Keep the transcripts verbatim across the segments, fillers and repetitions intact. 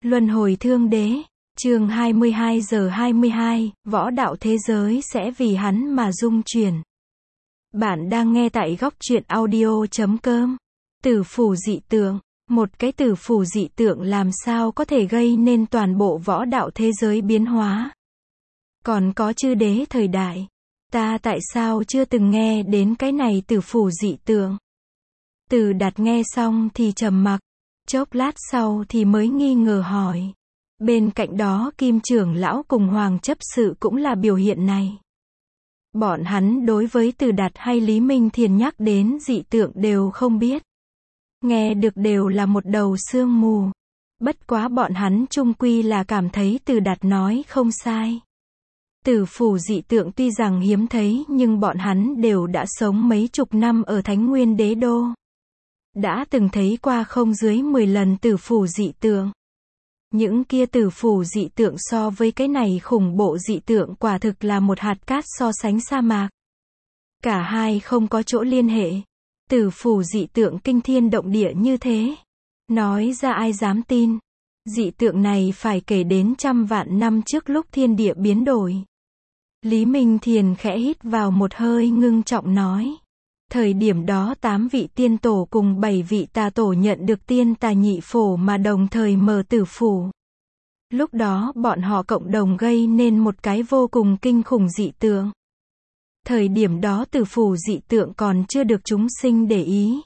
Luân hồi thương đế, chương hai mươi hai giờ hai mươi hai, võ đạo thế giới sẽ vì hắn mà rung chuyển. Bạn đang nghe tại góc truyện audio chấm com. Tử phủ dị tượng, một cái tử phủ dị tượng làm sao có thể gây nên toàn bộ võ đạo thế giới biến hóa. Còn có chư đế thời đại, ta tại sao chưa từng nghe đến cái này tử phủ dị tượng? Từ Đạt nghe xong thì trầm mặc, chốc lát sau thì mới nghi ngờ hỏi. Bên cạnh đó Kim trưởng lão cùng Hoàng chấp sự cũng là biểu hiện này. Bọn hắn đối với Từ Đạt hay Lý Minh Thiền nhắc đến dị tượng đều không biết. Nghe được đều là một đầu sương mù. Bất quá bọn hắn chung quy là cảm thấy Từ Đạt nói không sai. Tử phủ dị tượng tuy rằng hiếm thấy nhưng bọn hắn đều đã sống mấy chục năm ở Thánh Nguyên Đế Đô. Đã từng thấy qua không dưới mười lần tử phủ dị tượng. Những kia tử phủ dị tượng so với cái này khủng bộ dị tượng quả thực là một hạt cát so sánh sa mạc. Cả hai không có chỗ liên hệ. Tử phủ dị tượng kinh thiên động địa như thế. Nói ra ai dám tin. Dị tượng này phải kể đến trăm vạn năm trước lúc thiên địa biến đổi. Lý Minh Thiền khẽ hít vào một hơi ngưng trọng nói. Thời điểm đó tám vị tiên tổ cùng bảy vị tà tổ nhận được tiên tà nhị phổ mà đồng thời mở tử phủ. Lúc đó bọn họ cộng đồng gây nên một cái vô cùng kinh khủng dị tượng. Thời điểm đó tử phủ dị tượng còn chưa được chúng sinh để ý.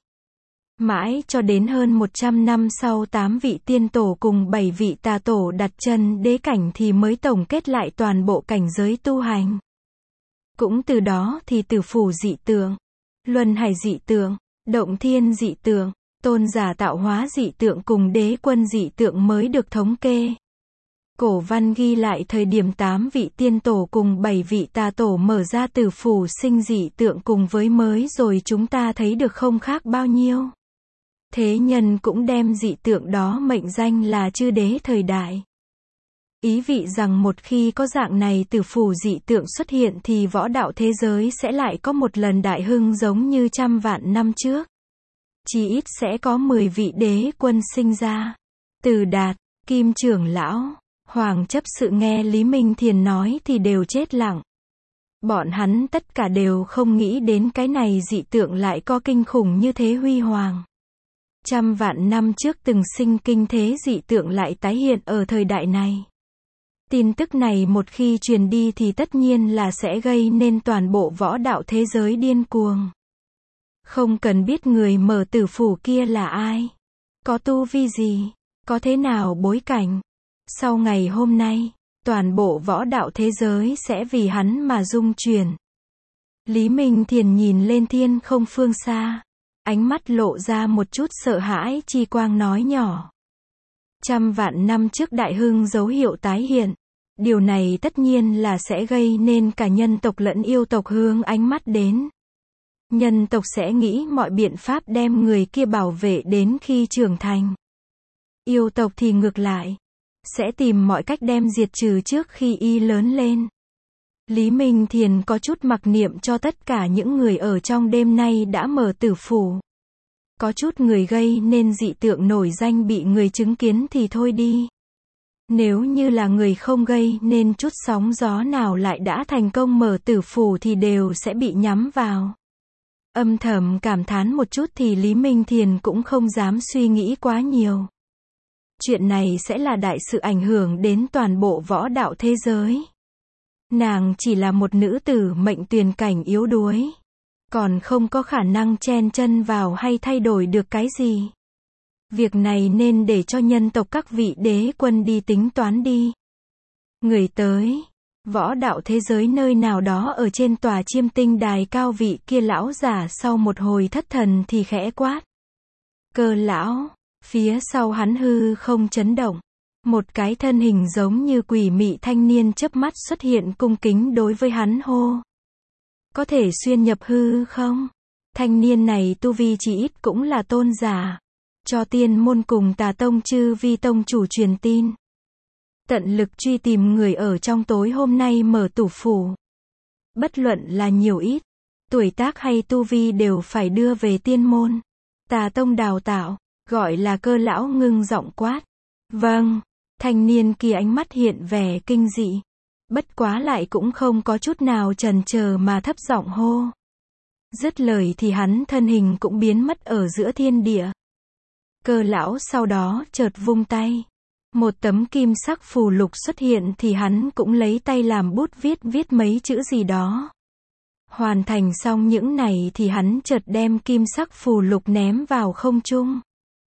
Mãi cho đến hơn một trăm năm sau tám vị tiên tổ cùng bảy vị tà tổ đặt chân đế cảnh thì mới tổng kết lại toàn bộ cảnh giới tu hành. Cũng từ đó thì tử phủ dị tượng, luân hải dị tượng, động thiên dị tượng, tôn giả tạo hóa dị tượng cùng đế quân dị tượng mới được thống kê. Cổ văn ghi lại thời điểm tám vị tiên tổ cùng bảy vị tà tổ mở ra tử phủ sinh dị tượng cùng với mới rồi chúng ta thấy được không khác bao nhiêu. Thế nhân cũng đem dị tượng đó mệnh danh là chư đế thời đại. Ý vị rằng một khi có dạng này tử phủ dị tượng xuất hiện thì võ đạo thế giới sẽ lại có một lần đại hưng giống như trăm vạn năm trước. Chỉ ít sẽ có mười vị đế quân sinh ra. Từ Đạt, Kim trưởng lão, Hoàng chấp sự nghe Lý Minh Thiền nói thì đều chết lặng. Bọn hắn tất cả đều không nghĩ đến cái này dị tượng lại có kinh khủng như thế huy hoàng. Trăm vạn năm trước từng sinh kinh thế dị tượng lại tái hiện ở thời đại này. Tin tức này một khi truyền đi thì tất nhiên là sẽ gây nên toàn bộ võ đạo thế giới điên cuồng. Không cần biết người mở tử phủ kia là ai, có tu vi gì, có thế nào bối cảnh. Sau ngày hôm nay, toàn bộ võ đạo thế giới sẽ vì hắn mà rung chuyển. Lý Minh Thiền nhìn lên thiên không phương xa. Ánh mắt lộ ra một chút sợ hãi chi quang nói nhỏ. Trăm vạn năm trước đại hưng dấu hiệu tái hiện. Điều này tất nhiên là sẽ gây nên cả nhân tộc lẫn yêu tộc hướng ánh mắt đến. Nhân tộc sẽ nghĩ mọi biện pháp đem người kia bảo vệ đến khi trưởng thành. Yêu tộc thì ngược lại. Sẽ tìm mọi cách đem diệt trừ trước khi y lớn lên. Lý Minh Thiền có chút mặc niệm cho tất cả những người ở trong đêm nay đã mở tử phủ. Có chút người gây nên dị tượng nổi danh bị người chứng kiến thì thôi đi. Nếu như là người không gây nên chút sóng gió nào lại đã thành công mở tử phủ thì đều sẽ bị nhắm vào. Âm thầm cảm thán một chút thì Lý Minh Thiền cũng không dám suy nghĩ quá nhiều. Chuyện này sẽ là đại sự ảnh hưởng đến toàn bộ võ đạo thế giới. Nàng chỉ là một nữ tử mệnh tuyền cảnh yếu đuối. Còn không có khả năng chen chân vào hay thay đổi được cái gì. Việc này nên để cho nhân tộc các vị đế quân đi tính toán đi. Người tới. Võ đạo thế giới nơi nào đó ở trên tòa chiêm tinh đài cao vị kia lão giả sau một hồi thất thần thì khẽ quát. Cơ lão. Phía sau hắn hư không chấn động. Một cái thân hình giống như quỷ mị thanh niên chớp mắt xuất hiện cung kính đối với hắn hô. Có thể xuyên nhập hư không? Thanh niên này tu vi chỉ ít cũng là tôn giả. Cho tiên môn cùng Tà Tông chư vi tông chủ truyền tin. Tận lực truy tìm người ở trong tối hôm nay mở tử phủ. Bất luận là nhiều ít, tuổi tác hay tu vi đều phải đưa về tiên môn. Tà Tông đào tạo, gọi là Cơ lão ngưng giọng quát. Vâng. Thanh niên kia ánh mắt hiện vẻ kinh dị. Bất quá lại cũng không có chút nào chần chờ mà thấp giọng hô. Dứt lời thì hắn thân hình cũng biến mất ở giữa thiên địa. Cơ lão sau đó chợt vung tay. Một tấm kim sắc phù lục xuất hiện thì hắn cũng lấy tay làm bút viết viết mấy chữ gì đó. Hoàn thành xong những này thì hắn chợt đem kim sắc phù lục ném vào không trung.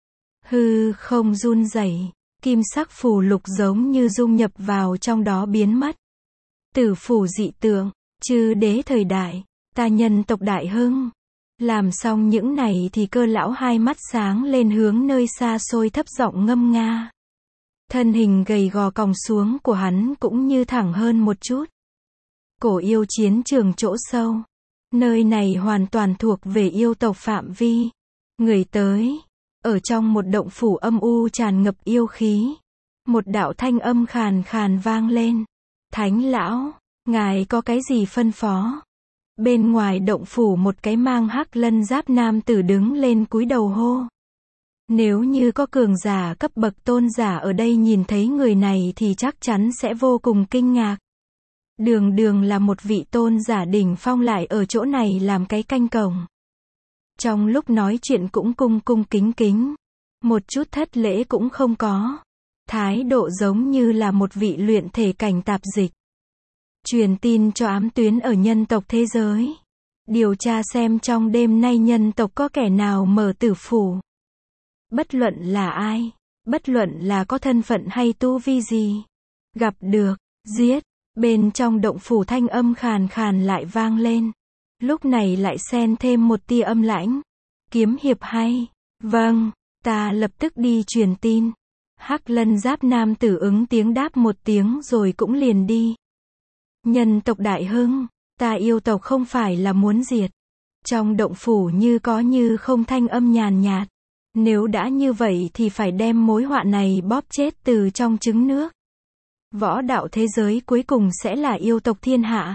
Hư không run rẩy, kim sắc phù lục giống như dung nhập vào trong đó biến mất. Tử phủ dị tượng, chư đế thời đại, ta nhân tộc đại hưng. Làm xong những này thì Cơ lão hai mắt sáng lên hướng nơi xa xôi thấp giọng ngâm nga. Thân hình gầy gò còng xuống của hắn cũng như thẳng hơn một chút. Cổ yêu chiến trường chỗ sâu. Nơi này hoàn toàn thuộc về yêu tộc phạm vi. Người tới. Ở trong một động phủ âm u tràn ngập yêu khí. Một đạo thanh âm khàn khàn vang lên. Thánh lão, ngài có cái gì phân phó? Bên ngoài động phủ một cái mang hắc lân giáp nam tử đứng lên cúi đầu hô. Nếu như có cường giả cấp bậc tôn giả ở đây nhìn thấy người này thì chắc chắn sẽ vô cùng kinh ngạc. Đường đường là một vị tôn giả đỉnh phong lại ở chỗ này làm cái canh cổng. Trong lúc nói chuyện cũng cung cung kính kính. Một chút thất lễ cũng không có. Thái độ giống như là một vị luyện thể cảnh tạp dịch. Truyền tin cho ám tuyến ở nhân tộc thế giới. Điều tra xem trong đêm nay nhân tộc có kẻ nào mở tử phủ. Bất luận là ai, bất luận là có thân phận hay tu vi gì. Gặp được, giết. Bên trong động phủ thanh âm khàn khàn lại vang lên. Lúc này lại xen thêm một tia âm lãnh. Kiếm hiệp hay? Vâng, ta lập tức đi truyền tin. Hắc lân giáp nam tử ứng tiếng đáp một tiếng rồi cũng liền đi. Nhân tộc đại hưng, ta yêu tộc không phải là muốn diệt. Trong động phủ như có như không thanh âm nhàn nhạt. Nếu đã như vậy thì phải đem mối họa này bóp chết từ trong trứng nước. Võ đạo thế giới cuối cùng sẽ là yêu tộc thiên hạ.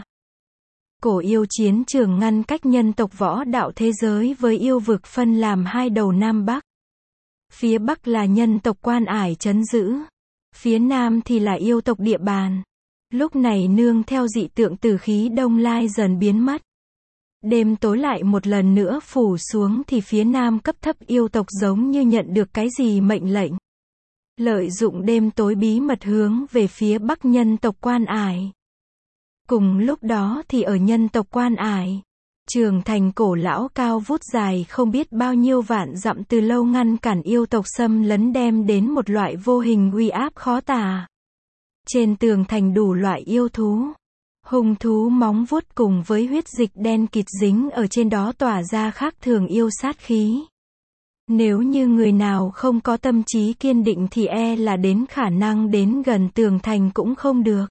Cổ yêu chiến trường ngăn cách nhân tộc võ đạo thế giới với yêu vực phân làm hai đầu Nam Bắc. Phía Bắc là nhân tộc Quan Ải trấn giữ. Phía Nam thì là yêu tộc địa bàn. Lúc này nương theo dị tượng tử khí đông lai dần biến mất. Đêm tối lại một lần nữa phủ xuống thì phía Nam cấp thấp yêu tộc giống như nhận được cái gì mệnh lệnh. Lợi dụng đêm tối bí mật hướng về phía Bắc nhân tộc Quan Ải. Cùng lúc đó thì ở nhân tộc Quan Ải, trường thành cổ lão cao vút dài không biết bao nhiêu vạn dặm từ lâu ngăn cản yêu tộc xâm lấn đem đến một loại vô hình uy áp khó tả. Trên tường thành đủ loại yêu thú. Hung thú móng vuốt cùng với huyết dịch đen kịt dính ở trên đó tỏa ra khác thường yêu sát khí. Nếu như người nào không có tâm trí kiên định thì e là đến khả năng đến gần tường thành cũng không được.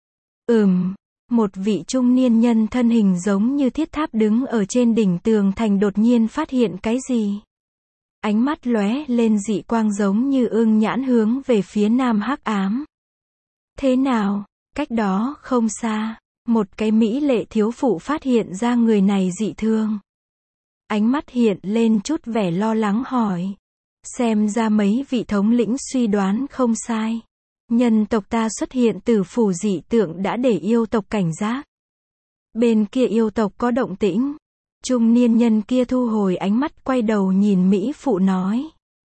Ừm, một vị trung niên nhân thân hình giống như thiết tháp đứng ở trên đỉnh tường thành đột nhiên phát hiện cái gì. Ánh mắt lóe lên dị quang giống như ương nhãn hướng về phía nam hắc ám. Thế nào, cách đó không xa, một cái mỹ lệ thiếu phụ phát hiện ra người này dị thương. Ánh mắt hiện lên chút vẻ lo lắng hỏi. Xem ra mấy vị thống lĩnh suy đoán không sai. Nhân tộc ta xuất hiện tử phủ dị tượng đã để yêu tộc cảnh giác. Bên kia yêu tộc có động tĩnh. Trung niên nhân kia thu hồi ánh mắt quay đầu nhìn Mỹ phụ nói.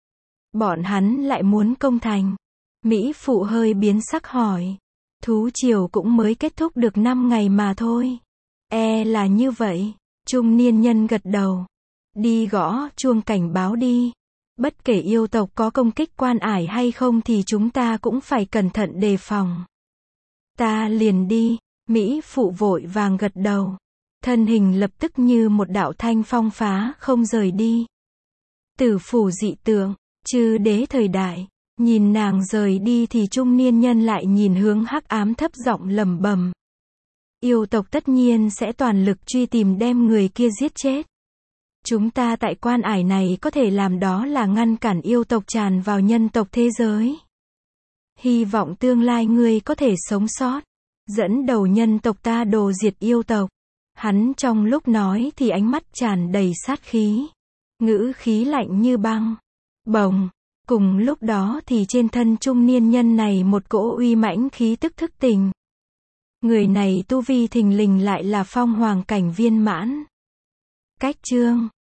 Bọn hắn lại muốn công thành. Mỹ phụ hơi biến sắc hỏi. Thú triều cũng mới kết thúc được năm ngày mà thôi. E là như vậy. Trung niên nhân gật đầu. Đi gõ chuông cảnh báo đi. Bất kể yêu tộc có công kích Quan Ải hay không thì chúng ta cũng phải cẩn thận đề phòng. Ta liền đi. Mỹ phụ vội vàng gật đầu. Thân hình lập tức như một đạo thanh phong phá không rời đi. Tử phủ dị tượng, chư đế thời đại. Nhìn nàng rời đi thì trung niên nhân lại nhìn hướng hắc ám thấp giọng lẩm bẩm. Yêu tộc tất nhiên sẽ toàn lực truy tìm đem người kia giết chết. Chúng ta tại Quan Ải này có thể làm đó là ngăn cản yêu tộc tràn vào nhân tộc thế giới. Hy vọng tương lai ngươi có thể sống sót. Dẫn đầu nhân tộc ta đồ diệt yêu tộc. Hắn trong lúc nói thì ánh mắt tràn đầy sát khí. Ngữ khí lạnh như băng. Bồng. Cùng lúc đó thì trên thân trung niên nhân này một cỗ uy mãnh khí tức thức tỉnh. Người này tu vi thình lình lại là phong hoàng cảnh viên mãn. Cách chương